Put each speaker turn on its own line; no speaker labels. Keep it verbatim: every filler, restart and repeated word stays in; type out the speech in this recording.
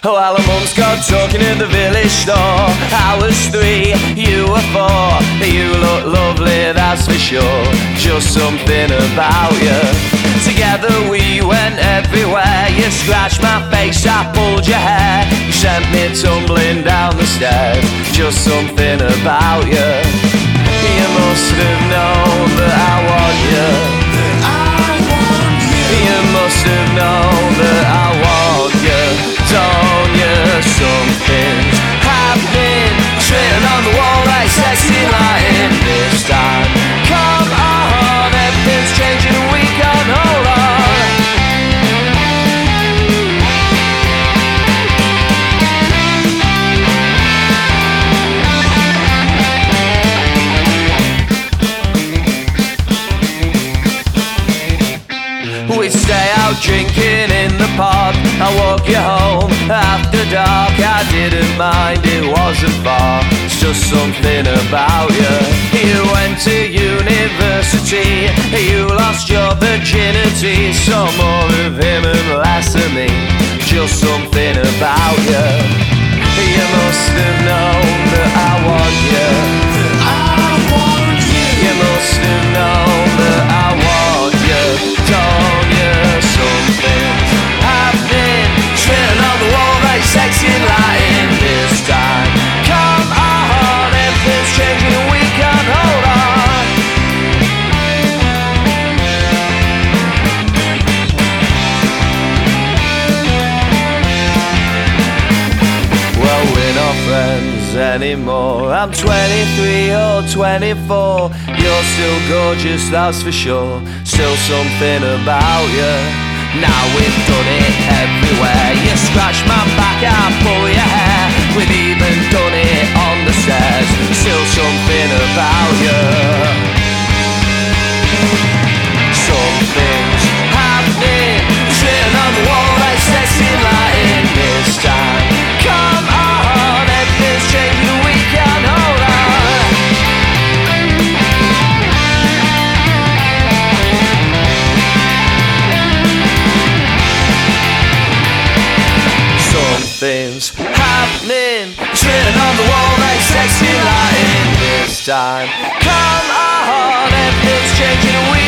While a mum's got talking in the village store. I was three, you were four. You look lovely, that's for sure. Just something about you. Together we went everywhere. You scratched my face, I pulled your hair. You sent me tumbling down the stairs. Just something about you. You must have known that I want you. You must have known that I want you. Don't you? Something's happening. Written on the wall like sexy lighting. This time, come on. Everything's changing and we can't hold on. We'd stay out drinking in the pub. I walk you home after dark. I didn't mind, it wasn't far. It's just something about you. You went to university. You lost your virginity. Some more of him and less of me. Just something about you. You must have known that I want you. I want you. You must have known that I want you. Don't you? Something's happening. Written on the wall like sexy lighting. This time, come on. Everything's changing and we can't hold on. Well, we're not friends anymore. I'm twenty-three or twenty-four. You're still gorgeous, that's for sure. Still something about you. Now we've done it everywhere. You scratch my back, I pull your hair. We've even done it on the stairs. Still something about you. Something's happening. It's written on the wall like sexy lighting. This time, come on. Everything's changing, we can't hold on. Something's happening. It's written on the wall like sexy lighting. This time, come on. Everything's changing and we